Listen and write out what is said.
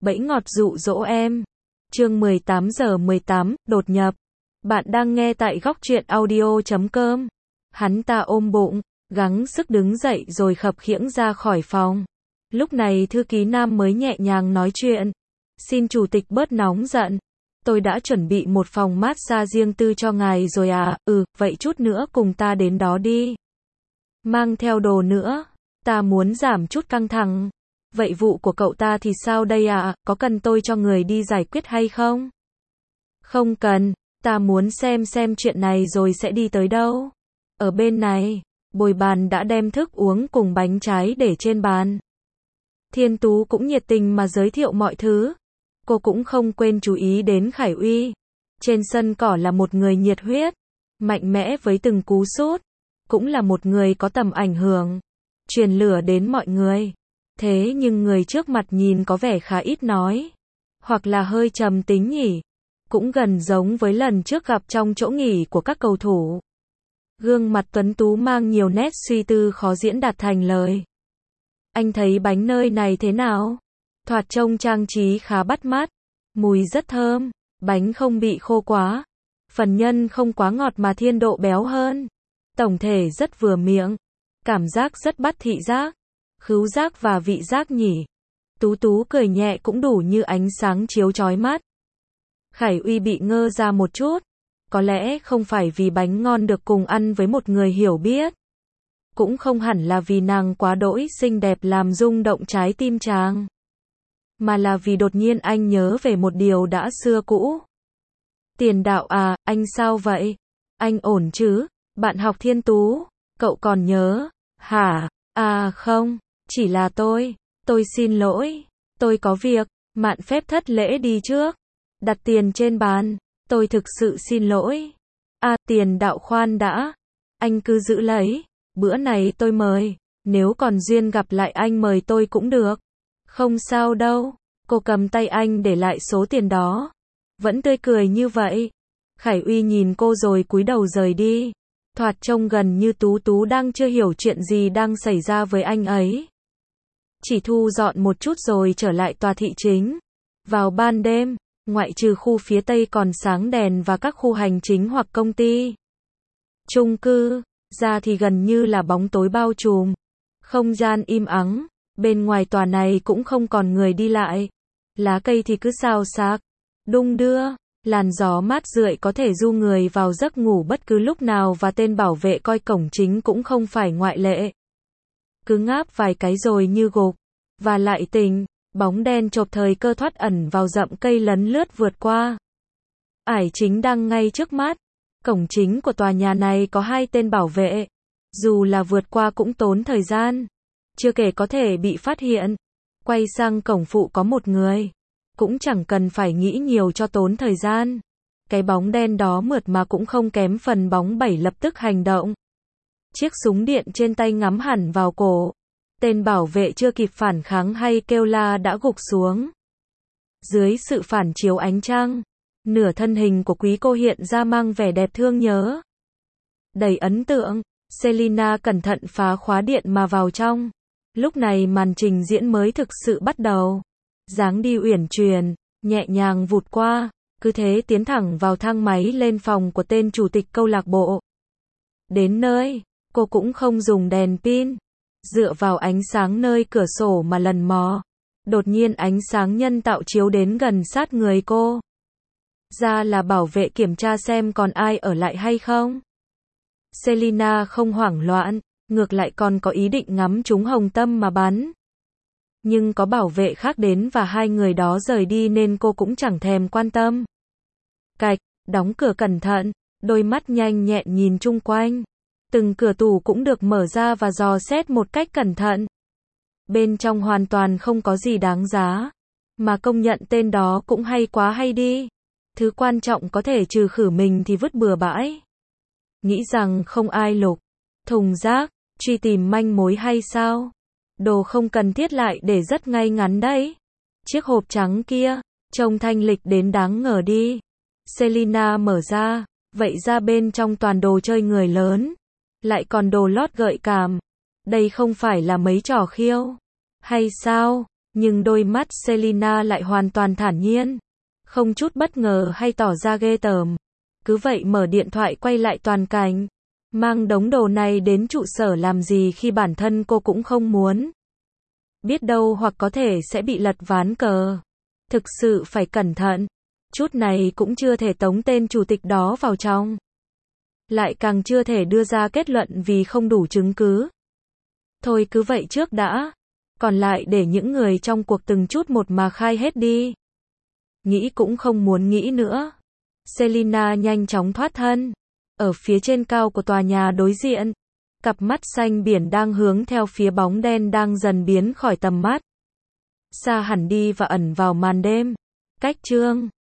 Bẫy ngọt dụ dỗ em. Chương 18:18, đột nhập. Bạn đang nghe tại góc truyện audio.com. Hắn ta ôm bụng, gắng sức đứng dậy rồi khập khiễng ra khỏi phòng. Lúc này thư ký nam mới nhẹ nhàng nói chuyện. Xin chủ tịch bớt nóng giận. Tôi đã chuẩn bị một phòng massage riêng tư cho ngài rồi à, vậy chút nữa cùng ta đến đó đi. Mang theo đồ nữa, ta muốn giảm chút căng thẳng. Vậy vụ của cậu ta thì sao đây ạ, có cần tôi cho người đi giải quyết hay không? Không cần, ta muốn xem chuyện này rồi sẽ đi tới đâu. Ở bên này, bồi bàn đã đem thức uống cùng bánh trái để trên bàn. Thiên Tú cũng nhiệt tình mà giới thiệu mọi thứ. Cô cũng không quên chú ý đến Khải Uy. Trên sân cỏ là một người nhiệt huyết, mạnh mẽ với từng cú sút, cũng là một người có tầm ảnh hưởng, truyền lửa đến mọi người. Thế nhưng người trước mặt nhìn có vẻ khá ít nói, hoặc là hơi trầm tính nhỉ, cũng gần giống với lần trước gặp trong chỗ nghỉ của các cầu thủ. Gương mặt tuấn tú mang nhiều nét suy tư khó diễn đạt thành lời. Anh thấy bánh nơi này thế nào? Thoạt trông trang trí khá bắt mắt, mùi rất thơm, bánh không bị khô quá, phần nhân không quá ngọt mà thiên độ béo hơn. Tổng thể rất vừa miệng, cảm giác rất bắt thị giác, khứu giác và vị giác nhỉ. Tú Tú cười nhẹ cũng đủ như ánh sáng chiếu chói mắt. Khải Uy bị ngơ ra một chút, có lẽ không phải vì bánh ngon được cùng ăn với một người hiểu biết, cũng không hẳn là vì nàng quá đỗi xinh đẹp làm rung động trái tim chàng, mà là vì đột nhiên anh nhớ về một điều đã xưa cũ. Tiền Đạo à, anh sao vậy? Anh ổn chứ? Bạn học Thiên Tú, cậu còn nhớ, hả? À không, chỉ là tôi xin lỗi, tôi có việc, mạn phép thất lễ đi trước. Đặt tiền trên bàn, tôi thực sự xin lỗi. À, Tiền Đạo khoan đã, anh cứ giữ lấy, bữa này tôi mời, nếu còn duyên gặp lại anh mời tôi cũng được. Không sao đâu, cô cầm tay anh để lại số tiền đó, vẫn tươi cười như vậy. Khải Uy nhìn cô rồi cúi đầu rời đi, thoạt trông gần như Tú Tú đang chưa hiểu chuyện gì đang xảy ra với anh ấy. Chỉ thu dọn một chút rồi trở lại tòa thị chính. Vào ban đêm, ngoại trừ khu phía tây còn sáng đèn và các khu hành chính hoặc công ty, chung cư, ra thì gần như là bóng tối bao trùm. Không gian im ắng, bên ngoài tòa này cũng không còn người đi lại. Lá cây thì cứ xào xạc, đung đưa, làn gió mát rượi có thể du người vào giấc ngủ bất cứ lúc nào và tên bảo vệ coi cổng chính cũng không phải ngoại lệ. Cứ ngáp vài cái rồi như gục, và lại tỉnh, bóng đen chộp thời cơ thoát ẩn vào rậm cây lấn lướt vượt qua. Ải chính đang ngay trước mắt, cổng chính của tòa nhà này có 2 tên bảo vệ. Dù là vượt qua cũng tốn thời gian, chưa kể có thể bị phát hiện. Quay sang cổng phụ có một người, cũng chẳng cần phải nghĩ nhiều cho tốn thời gian. Cái bóng đen đó mượt mà cũng không kém phần bóng 7 lập tức hành động. Chiếc súng điện trên tay ngắm hẳn vào cổ. Tên bảo vệ chưa kịp phản kháng hay kêu la đã gục xuống. Dưới sự phản chiếu ánh trăng, nửa thân hình của quý cô hiện ra mang vẻ đẹp thương nhớ, đầy ấn tượng. Selina cẩn thận phá khóa điện mà vào trong. Lúc này màn trình diễn mới thực sự bắt đầu. Dáng đi uyển chuyển, nhẹ nhàng vụt qua, cứ thế tiến thẳng vào thang máy lên phòng của tên chủ tịch câu lạc bộ. Đến nơi, cô cũng không dùng đèn pin, dựa vào ánh sáng nơi cửa sổ mà lần mò. Đột nhiên ánh sáng nhân tạo chiếu đến gần sát người cô. Ra là bảo vệ kiểm tra xem còn ai ở lại hay không. Selina không hoảng loạn, ngược lại còn có ý định ngắm trúng hồng tâm mà bắn. Nhưng có bảo vệ khác đến và 2 người đó rời đi nên cô cũng chẳng thèm quan tâm. Cạch, đóng cửa cẩn thận, đôi mắt nhanh nhẹn nhìn chung quanh. Từng cửa tủ cũng được mở ra và dò xét một cách cẩn thận. Bên trong hoàn toàn không có gì đáng giá, mà công nhận tên đó cũng hay quá hay đi. Thứ quan trọng có thể trừ khử mình thì vứt bừa bãi. Nghĩ rằng không ai lục thùng rác, truy tìm manh mối hay sao? Đồ không cần thiết lại để rất ngay ngắn đấy. Chiếc hộp trắng kia, trông thanh lịch đến đáng ngờ đi. Selina mở ra, vậy ra bên trong toàn đồ chơi người lớn. Lại còn đồ lót gợi cảm. Đây không phải là mấy trò khiêu hay sao? Nhưng đôi mắt Selina lại hoàn toàn thản nhiên, không chút bất ngờ hay tỏ ra ghê tởm. Cứ vậy mở điện thoại quay lại toàn cảnh. Mang đống đồ này đến trụ sở làm gì khi bản thân cô cũng không muốn. Biết đâu hoặc có thể sẽ bị lật ván cờ. Thực sự phải cẩn thận. Chút này cũng chưa thể tống tên chủ tịch đó vào trong. Lại càng chưa thể đưa ra kết luận vì không đủ chứng cứ. Thôi cứ vậy trước đã. Còn lại để những người trong cuộc từng chút một mà khai hết đi. Nghĩ cũng không muốn nghĩ nữa. Selina nhanh chóng thoát thân. Ở phía trên cao của tòa nhà đối diện, cặp mắt xanh biển đang hướng theo phía bóng đen đang dần biến khỏi tầm mắt. Xa hẳn đi và ẩn vào màn đêm. Cách chương